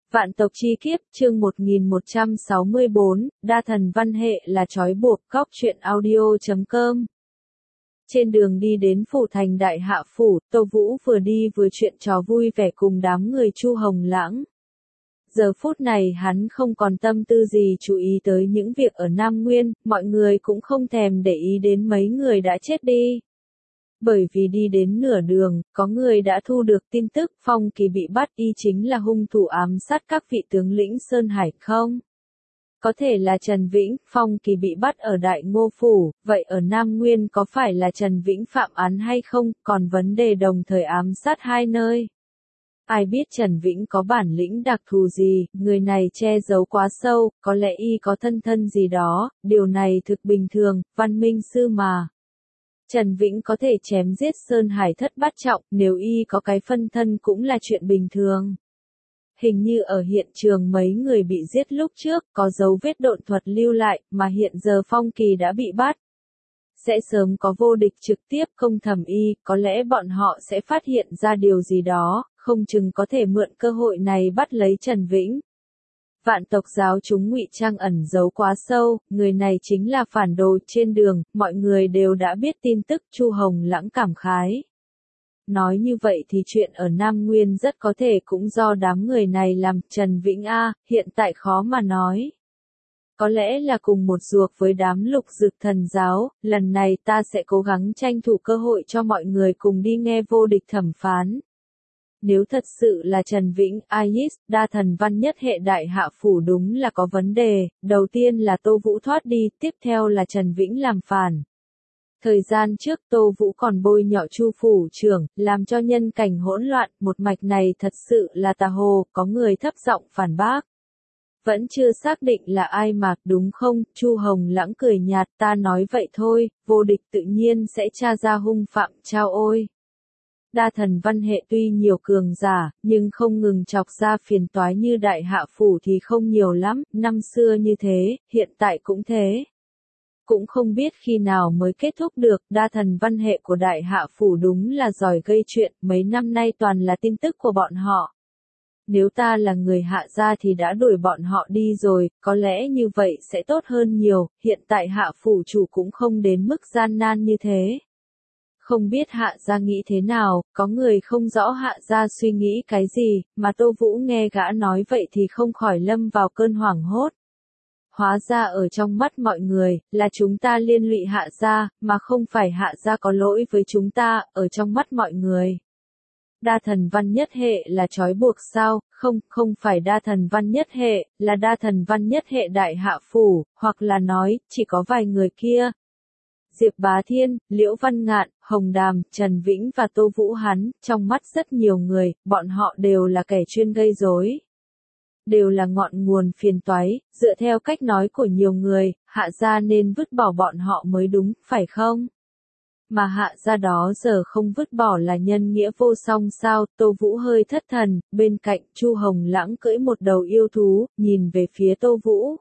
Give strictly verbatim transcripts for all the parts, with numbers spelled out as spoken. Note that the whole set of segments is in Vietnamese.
Vạn tộc chi kiếp, chương một nghìn một trăm sáu mươi bốn, đa thần văn hệ là trói buộc, góc truyện audio chấm com. Trên đường đi đến phủ thành Đại Hạ Phủ, Tô Vũ vừa đi vừa chuyện trò vui vẻ cùng đám người Chu Hồng Lãng. Giờ phút này hắn không còn tâm tư gì chú ý tới những việc ở Nam Nguyên, mọi người cũng không thèm để ý đến mấy người đã chết đi. Bởi vì đi đến nửa đường, có người đã thu được tin tức Phong Kỳ bị bắt y chính là hung thủ ám sát các vị tướng lĩnh Sơn Hải không? Có thể là Trần Vĩnh, Phong Kỳ bị bắt ở Đại Ngô Phủ, vậy ở Nam Nguyên có phải là Trần Vĩnh phạm án hay không, còn vấn đề đồng thời ám sát hai nơi? Ai biết Trần Vĩnh có bản lĩnh đặc thù gì, người này che giấu quá sâu, có lẽ y có thân thân gì đó, điều này thực bình thường, văn minh sư mà. Trần Vĩnh có thể chém giết Sơn Hải thất bát trọng, nếu y có cái phân thân cũng là chuyện bình thường. Hình như ở hiện trường mấy người bị giết lúc trước, có dấu vết độn thuật lưu lại, mà hiện giờ Phong Kỳ đã bị bắt. Sẽ sớm có vô địch trực tiếp công thẩm y, có lẽ bọn họ sẽ phát hiện ra điều gì đó, không chừng có thể mượn cơ hội này bắt lấy Trần Vĩnh. Vạn tộc giáo chúng ngụy trang ẩn giấu quá sâu, người này chính là phản đồ trên đường, mọi người đều đã biết tin tức. Chu Hồng Lãng cảm khái. Nói như vậy thì chuyện ở Nam Nguyên rất có thể cũng do đám người này làm. Trần Vĩnh A, hiện tại khó mà nói. Có lẽ là cùng một ruột với đám Lục Dực thần giáo, lần này ta sẽ cố gắng tranh thủ cơ hội cho mọi người cùng đi nghe vô địch thẩm phán. Nếu thật sự là Trần Vĩnh, Ais, đa thần văn nhất hệ Đại Hạ Phủ đúng là có vấn đề, đầu tiên là Tô Vũ thoát đi, tiếp theo là Trần Vĩnh làm phản. Thời gian trước Tô Vũ còn bôi nhọ Chu Phủ trưởng, làm cho nhân cảnh hỗn loạn, một mạch này thật sự là tà hồ, có người thấp giọng phản bác. Vẫn chưa xác định là ai mà, đúng không? Chu Hồng Lãng cười nhạt, ta nói vậy thôi, vô địch tự nhiên sẽ tra ra hung phạm, chao ôi. Đa thần văn hệ tuy nhiều cường giả, nhưng không ngừng chọc ra phiền toái như Đại Hạ Phủ thì không nhiều lắm, năm xưa như thế, hiện tại cũng thế. Cũng không biết khi nào mới kết thúc được, đa thần văn hệ của Đại Hạ Phủ đúng là giỏi gây chuyện, mấy năm nay toàn là tin tức của bọn họ. Nếu ta là người Hạ gia thì đã đuổi bọn họ đi rồi, có lẽ như vậy sẽ tốt hơn nhiều, hiện tại Hạ Phủ chủ cũng không đến mức gian nan như thế. Không biết Hạ gia nghĩ thế nào, có người không rõ Hạ gia suy nghĩ cái gì, mà Tô Vũ nghe gã nói vậy thì không khỏi lâm vào cơn hoảng hốt. Hóa ra ở trong mắt mọi người, là chúng ta liên lụy Hạ gia, mà không phải Hạ gia có lỗi với chúng ta, ở trong mắt mọi người. Đa thần văn nhất hệ là trói buộc sao? Không, không phải đa thần văn nhất hệ, là đa thần văn nhất hệ Đại Hạ Phủ, hoặc là nói, chỉ có vài người kia. Diệp Bá Thiên, Liễu Văn Ngạn, Hồng Đàm, Trần Vĩnh và Tô Vũ hắn, trong mắt rất nhiều người, bọn họ đều là kẻ chuyên gây rối. Đều là ngọn nguồn phiền toái, dựa theo cách nói của nhiều người, Hạ gia nên vứt bỏ bọn họ mới đúng, phải không? Mà Hạ gia đó giờ không vứt bỏ là nhân nghĩa vô song sao? Tô Vũ hơi thất thần, bên cạnh Chu Hồng Lãng cưỡi một đầu yêu thú, nhìn về phía Tô Vũ.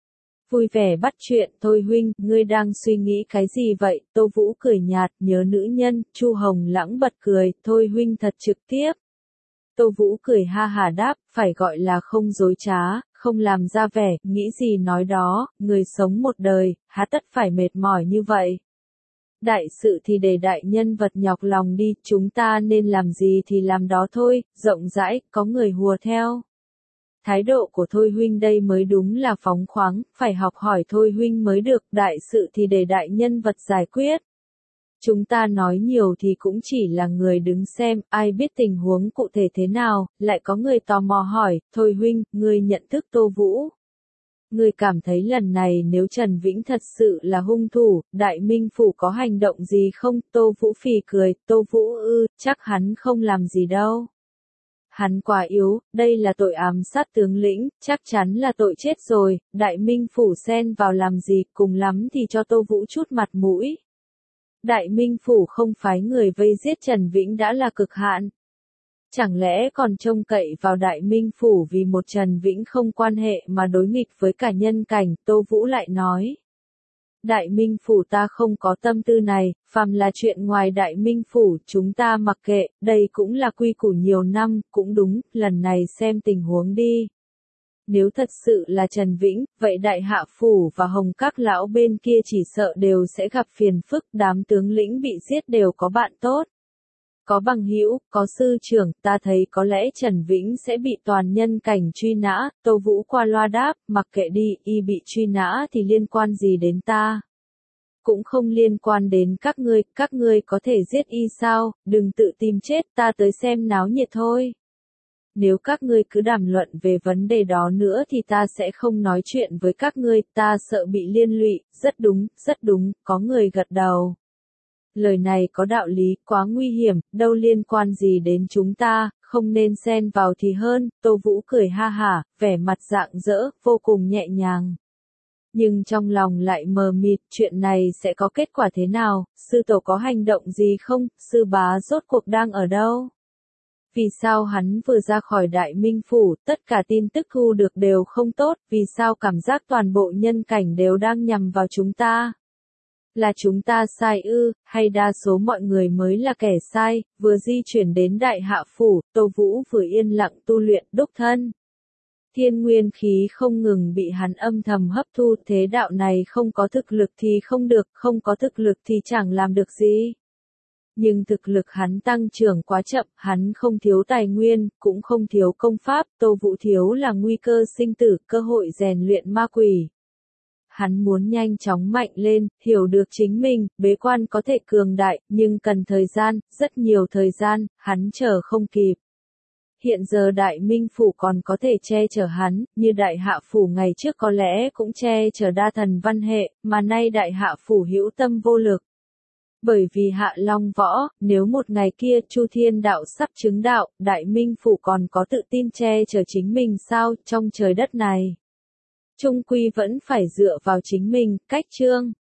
Vui vẻ bắt chuyện, thôi huynh, ngươi đang suy nghĩ cái gì vậy? Tô Vũ cười nhạt, nhớ nữ nhân. Chu Hồng Lãng bật cười, thôi huynh thật trực tiếp. Tô Vũ cười ha hà đáp, phải gọi là không dối trá, không làm ra vẻ, nghĩ gì nói đó, người sống một đời, há tất phải mệt mỏi như vậy. Đại sự thì để đại nhân vật nhọc lòng đi, chúng ta nên làm gì thì làm đó thôi, rộng rãi, có người hùa theo. Thái độ của Thôi huynh đây mới đúng là phóng khoáng, phải học hỏi Thôi huynh mới được, đại sự thì để đại nhân vật giải quyết. Chúng ta nói nhiều thì cũng chỉ là người đứng xem, ai biết tình huống cụ thể thế nào, lại có người tò mò hỏi, Thôi huynh, ngươi nhận thức Tô Vũ. Ngươi cảm thấy lần này nếu Trần Vĩnh thật sự là hung thủ, Đại Minh Phủ có hành động gì không? Tô Vũ phì cười, Tô Vũ ư, chắc hắn không làm gì đâu. Hắn quá yếu, đây là tội ám sát tướng lĩnh, chắc chắn là tội chết rồi, Đại Minh Phủ xen vào làm gì, cùng lắm thì cho Tô Vũ chút mặt mũi. Đại Minh Phủ không phái người vây giết Trần Vĩnh đã là cực hạn. Chẳng lẽ còn trông cậy vào Đại Minh Phủ vì một Trần Vĩnh không quan hệ mà đối nghịch với cả nhân cảnh, Tô Vũ lại nói. Đại Minh Phủ ta không có tâm tư này, phàm là chuyện ngoài Đại Minh Phủ chúng ta mặc kệ, đây cũng là quy củ nhiều năm, cũng đúng, lần này xem tình huống đi. Nếu thật sự là Trần Vĩnh, vậy Đại Hạ Phủ và Hồng Các lão bên kia chỉ sợ đều sẽ gặp phiền phức, đám tướng lĩnh bị giết đều có bạn tốt. Có bằng hữu, có sư trưởng, ta thấy có lẽ Trần Vĩnh sẽ bị toàn nhân cảnh truy nã, Tô Vũ qua loa đáp, mặc kệ đi, y bị truy nã thì liên quan gì đến ta? Cũng không liên quan đến các ngươi, các ngươi có thể giết y sao, đừng tự tìm chết, ta tới xem náo nhiệt thôi. Nếu các ngươi cứ đàm luận về vấn đề đó nữa thì ta sẽ không nói chuyện với các ngươi, ta sợ bị liên lụy, rất đúng, rất đúng, có người gật đầu. Lời này có đạo lý, quá nguy hiểm, đâu liên quan gì đến chúng ta, không nên xen vào thì hơn, Tô Vũ cười ha hả, vẻ mặt rạng rỡ, vô cùng nhẹ nhàng. Nhưng trong lòng lại mờ mịt, chuyện này sẽ có kết quả thế nào, sư tổ có hành động gì không, sư bá rốt cuộc đang ở đâu? Vì sao hắn vừa ra khỏi Đại Minh Phủ, tất cả tin tức thu được đều không tốt, vì sao cảm giác toàn bộ nhân cảnh đều đang nhằm vào chúng ta? Là chúng ta sai ư, hay đa số mọi người mới là kẻ sai, vừa di chuyển đến Đại Hạ Phủ, Tô Vũ vừa yên lặng tu luyện đúc thân. Thiên nguyên khí không ngừng bị hắn âm thầm hấp thu, thế đạo này không có thực lực thì không được, không có thực lực thì chẳng làm được gì. Nhưng thực lực hắn tăng trưởng quá chậm, hắn không thiếu tài nguyên, cũng không thiếu công pháp, Tô Vũ thiếu là nguy cơ sinh tử, cơ hội rèn luyện ma quỷ. Hắn muốn nhanh chóng mạnh lên, hiểu được chính mình, bế quan có thể cường đại, nhưng cần thời gian, rất nhiều thời gian, hắn chờ không kịp. Hiện giờ Đại Minh Phủ còn có thể che chở hắn, như Đại Hạ Phủ ngày trước có lẽ cũng che chở Đa Thần Văn Hệ, mà nay Đại Hạ Phủ hữu tâm vô lực. Bởi vì Hạ Long Võ, nếu một ngày kia Chu Thiên Đạo sắp chứng đạo, Đại Minh Phủ còn có tự tin che chở chính mình sao, trong trời đất này. Chung quy vẫn phải dựa vào chính mình, cách chương.